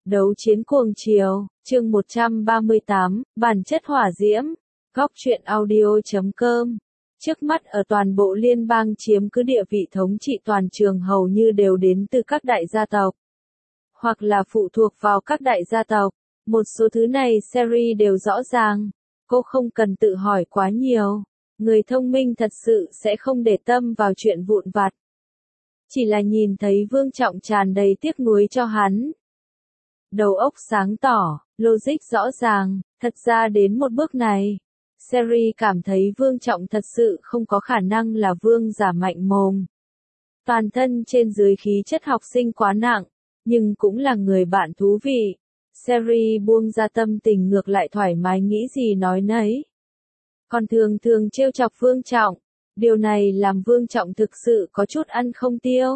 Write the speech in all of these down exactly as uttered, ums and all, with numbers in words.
Đấu chiến cuồng triều, chương một trăm ba mươi tám, bản chất hỏa diễm, góc truyện audio chấm com. Trước mắt ở toàn bộ liên bang chiếm cứ địa vị thống trị toàn trường hầu như đều đến từ các đại gia tộc, hoặc là phụ thuộc vào các đại gia tộc. Một số thứ này Sherry đều rõ ràng, cô không cần tự hỏi quá nhiều. Người thông minh thật sự sẽ không để tâm vào chuyện vụn vặt. Chỉ là nhìn thấy Vương Trọng tràn đầy tiếc nuối cho hắn. Đầu óc sáng tỏ, logic rõ ràng, thật ra đến một bước này, Sherry cảm thấy Vương Trọng thật sự không có khả năng là vương giả mạnh mồm. Toàn thân trên dưới khí chất học sinh quá nặng, nhưng cũng là người bạn thú vị. Sherry buông ra tâm tình ngược lại thoải mái nghĩ gì nói nấy. Còn thường thường trêu chọc Vương Trọng, điều này làm Vương Trọng thực sự có chút ăn không tiêu.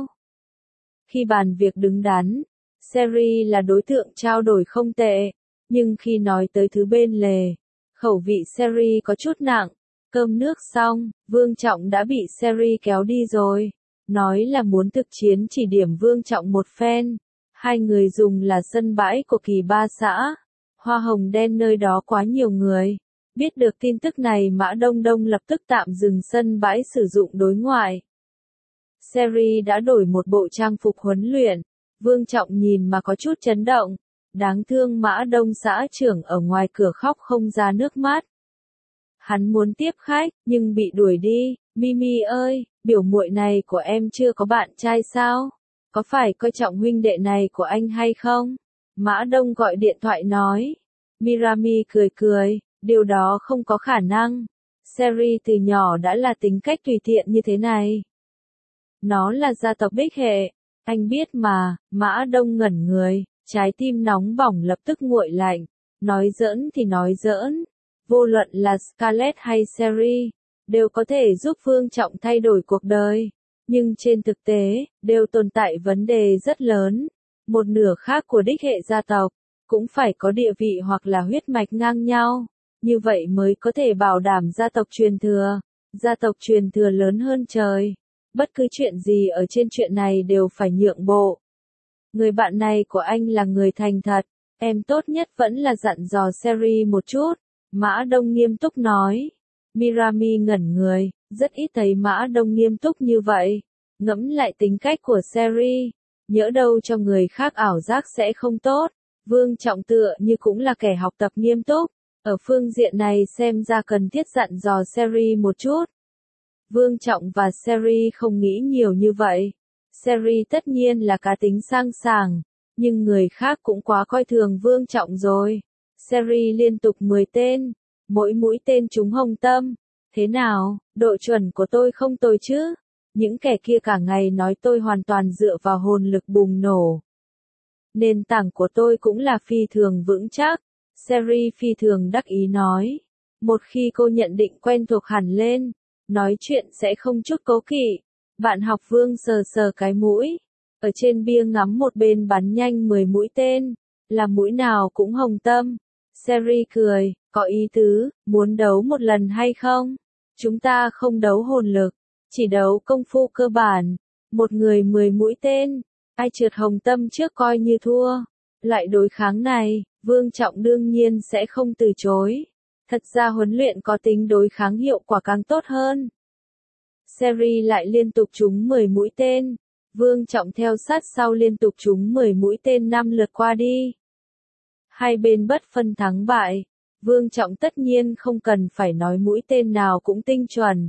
Khi bàn việc đứng đắn, Sherry là đối tượng trao đổi không tệ, nhưng khi nói tới thứ bên lề, khẩu vị Sherry có chút nặng. Cơm nước xong, Vương Trọng đã bị Sherry kéo đi rồi, nói là muốn thực chiến chỉ điểm Vương Trọng một phen. Hai người dùng là sân bãi của Kỳ Ba xã, hoa hồng đen nơi đó quá nhiều người. Biết được tin tức này Mã Đông Đông lập tức tạm dừng sân bãi sử dụng đối ngoại. Sherry đã đổi một bộ trang phục huấn luyện, Vương Trọng nhìn mà có chút chấn động. Đáng thương Mã Đông xã trưởng ở ngoài cửa khóc không ra nước mắt. Hắn muốn tiếp khách, nhưng bị đuổi đi. Mimi ơi, biểu muội này của em chưa có bạn trai sao? Có phải coi trọng huynh đệ này của anh hay không? Mã Đông gọi điện thoại nói. Mirami cười cười, điều đó không có khả năng. Sherry từ nhỏ đã là tính cách tùy tiện như thế này. Nó là gia tộc Bích Hệ, anh biết mà. Mã Đông ngẩn người, trái tim nóng bỏng lập tức nguội lạnh. Nói giỡn thì nói giỡn, vô luận là Scarlett hay Sherry, đều có thể giúp Vương Trọng thay đổi cuộc đời. Nhưng trên thực tế, đều tồn tại vấn đề rất lớn. Một nửa khác của đích hệ gia tộc, cũng phải có địa vị hoặc là huyết mạch ngang nhau. Như vậy mới có thể bảo đảm gia tộc truyền thừa. Gia tộc truyền thừa lớn hơn trời. Bất cứ chuyện gì ở trên chuyện này đều phải nhượng bộ. Người bạn này của anh là người thành thật. Em tốt nhất vẫn là dặn dò Sherry một chút. Mã Đông nghiêm túc nói. Mirami ngẩn người, rất ít thấy Mã Đông nghiêm túc như vậy. Ngẫm lại tính cách của Sherry, nhỡ đâu cho người khác ảo giác sẽ không tốt. Vương Trọng tựa như cũng là kẻ học tập nghiêm túc. Ở phương diện này xem ra cần thiết dặn dò Sherry một chút. Vương Trọng và Sherry không nghĩ nhiều như vậy. Sherry tất nhiên là cá tính sang sảng, nhưng người khác cũng quá coi thường Vương Trọng rồi. Sherry liên tục mười tên, mỗi mũi tên trúng hồng tâm. Thế nào, độ chuẩn của tôi không tồi chứ? Những kẻ kia cả ngày nói tôi hoàn toàn dựa vào hồn lực bùng nổ. Nền tảng của tôi cũng là phi thường vững chắc. Sherry phi thường đắc ý nói. Một khi cô nhận định quen thuộc hẳn lên, nói chuyện sẽ không chút cố kỵ. Bạn học Vương sờ sờ cái mũi. Ở trên bia ngắm một bên bắn nhanh mười mũi tên. Là mũi nào cũng hồng tâm. Sherry cười, có ý tứ, muốn đấu một lần hay không? Chúng ta không đấu hồn lực, chỉ đấu công phu cơ bản. Một người mười mũi tên, ai trượt hồng tâm trước coi như thua. Loại đối kháng này, Vương Trọng đương nhiên sẽ không từ chối. Thật ra huấn luyện có tính đối kháng hiệu quả càng tốt hơn. Sherry lại liên tục trúng mười mũi tên. Vương Trọng theo sát sau liên tục trúng mười mũi tên năm lượt qua đi. Hai bên bất phân thắng bại. Vương Trọng tất nhiên không cần phải nói mũi tên nào cũng tinh chuẩn.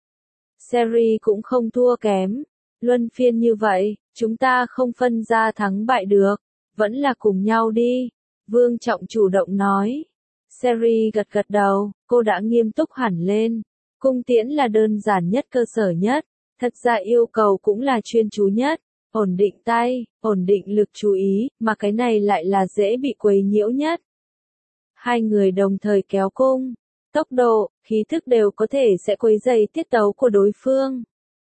Sherry cũng không thua kém. Luân phiên như vậy, chúng ta không phân ra thắng bại được. Vẫn là cùng nhau đi. Vương Trọng chủ động nói. Sherry gật gật đầu, cô đã nghiêm túc hẳn lên. Cung tiễn là đơn giản nhất, cơ sở nhất. Thật ra yêu cầu cũng là chuyên chú nhất. Ổn định tay, ổn định lực chú ý, mà cái này lại là dễ bị quấy nhiễu nhất. Hai người đồng thời kéo cung. Tốc độ, khí thức đều có thể sẽ quấy rầy tiết tấu của đối phương.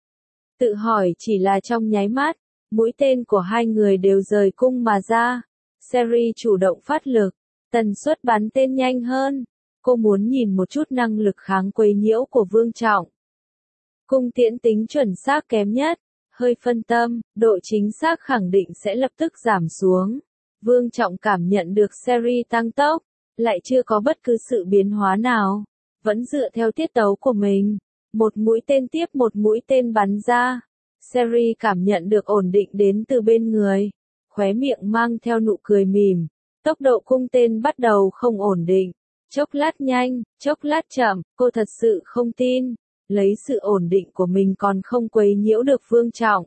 Tự hỏi chỉ là trong nháy mắt, mũi tên của hai người đều rời cung mà ra. Sherry chủ động phát lực, tần suất bắn tên nhanh hơn. Cô muốn nhìn một chút năng lực kháng quấy nhiễu của Vương Trọng. Cung tiễn tính chuẩn xác kém nhất, hơi phân tâm, độ chính xác khẳng định sẽ lập tức giảm xuống. Vương Trọng cảm nhận được series tăng tốc, lại chưa có bất cứ sự biến hóa nào, vẫn dựa theo tiết tấu của mình, một mũi tên tiếp một mũi tên bắn ra. Series cảm nhận được ổn định đến từ bên người, khóe miệng mang theo nụ cười mỉm, tốc độ cung tên bắt đầu không ổn định, chốc lát nhanh, chốc lát chậm, cô thật sự không tin, lấy sự ổn định của mình còn không quấy nhiễu được Vương Trọng.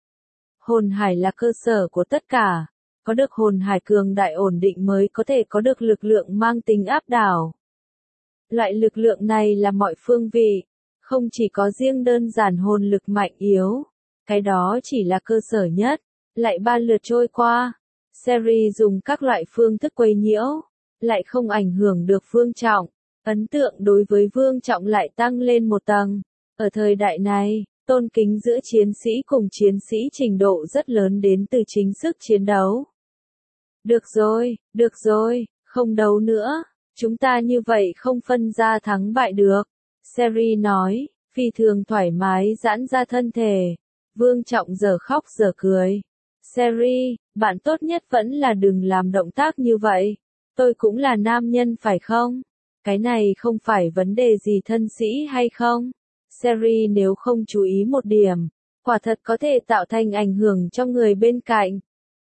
Hồn hải là cơ sở của tất cả, có được hồn hải cường đại ổn định mới có thể có được lực lượng mang tính áp đảo. Loại lực lượng này là mọi phương vị, không chỉ có riêng đơn giản hồn lực mạnh yếu, cái đó chỉ là cơ sở nhất. Lại ba lượt trôi qua, series dùng các loại phương thức quấy nhiễu, lại không ảnh hưởng được Vương Trọng, ấn tượng đối với Vương Trọng lại tăng lên một tầng. Ở thời đại này, tôn kính giữa chiến sĩ cùng chiến sĩ trình độ rất lớn đến từ chính sức chiến đấu. Được rồi, được rồi, không đấu nữa, chúng ta như vậy không phân ra thắng bại được, series nói, phi thường thoải mái giãn ra thân thể. Vương Trọng giờ khóc giờ cười. Series, bạn tốt nhất vẫn là đừng làm động tác như vậy. Tôi cũng là nam nhân phải không? Cái này không phải vấn đề gì thân sĩ hay không? Series nếu không chú ý một điểm, quả thật có thể tạo thành ảnh hưởng cho người bên cạnh.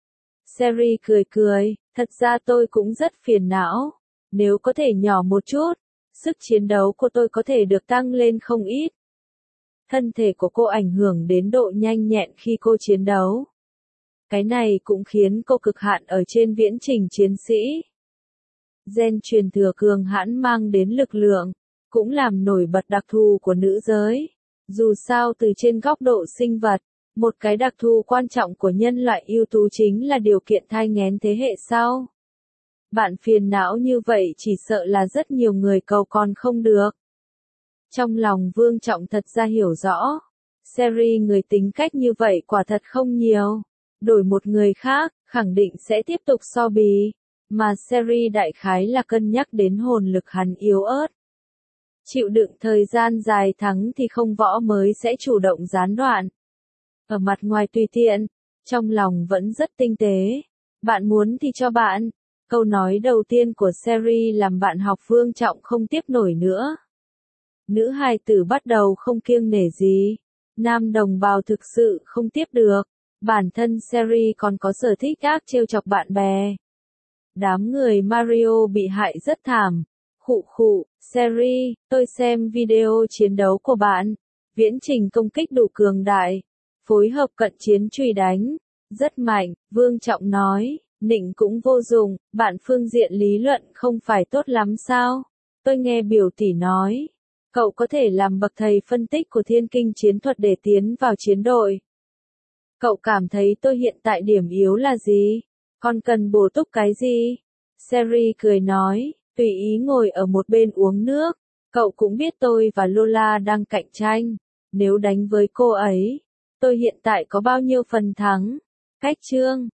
Series cười cười, thật ra tôi cũng rất phiền não. Nếu có thể nhỏ một chút, sức chiến đấu của tôi có thể được tăng lên không ít. Thân thể của cô ảnh hưởng đến độ nhanh nhẹn khi cô chiến đấu. Cái này cũng khiến cô cực hạn ở trên viễn trình chiến sĩ. Gen truyền thừa cường hãn mang đến lực lượng, cũng làm nổi bật đặc thù của nữ giới. Dù sao từ trên góc độ sinh vật, một cái đặc thù quan trọng của nhân loại ưu tú chính là điều kiện thai nghén thế hệ sau. Bạn phiền não như vậy chỉ sợ là rất nhiều người cầu còn không được. Trong lòng Vương Trọng thật ra hiểu rõ, series người tính cách như vậy quả thật không nhiều. Đổi một người khác, khẳng định sẽ tiếp tục so bì, mà series đại khái là cân nhắc đến hồn lực hắn yếu ớt. Chịu đựng thời gian dài thắng thì không võ mới sẽ chủ động gián đoạn. Ở mặt ngoài tùy tiện, trong lòng vẫn rất tinh tế. Bạn muốn thì cho bạn. Câu nói đầu tiên của series làm bạn học Vương Trọng không tiếp nổi nữa. Nữ hài tử bắt đầu không kiêng nể gì. Nam đồng bào thực sự không tiếp được. Bản thân series còn có sở thích ác trêu chọc bạn bè. Đám người Mario bị hại rất thảm. Khụ khụ, series, tôi xem video chiến đấu của bạn. Viễn trình công kích đủ cường đại. Phối hợp cận chiến truy đánh. Rất mạnh, Vương Trọng nói. Nịnh cũng vô dụng, bạn phương diện lý luận không phải tốt lắm sao? Tôi nghe biểu tỷ nói. Cậu có thể làm bậc thầy phân tích của thiên kinh chiến thuật để tiến vào chiến đội. Cậu cảm thấy tôi hiện tại điểm yếu là gì? Còn cần bổ túc cái gì? Series cười nói, tùy ý ngồi ở một bên uống nước. Cậu cũng biết tôi và Lola đang cạnh tranh. Nếu đánh với cô ấy, tôi hiện tại có bao nhiêu phần thắng? Cách chương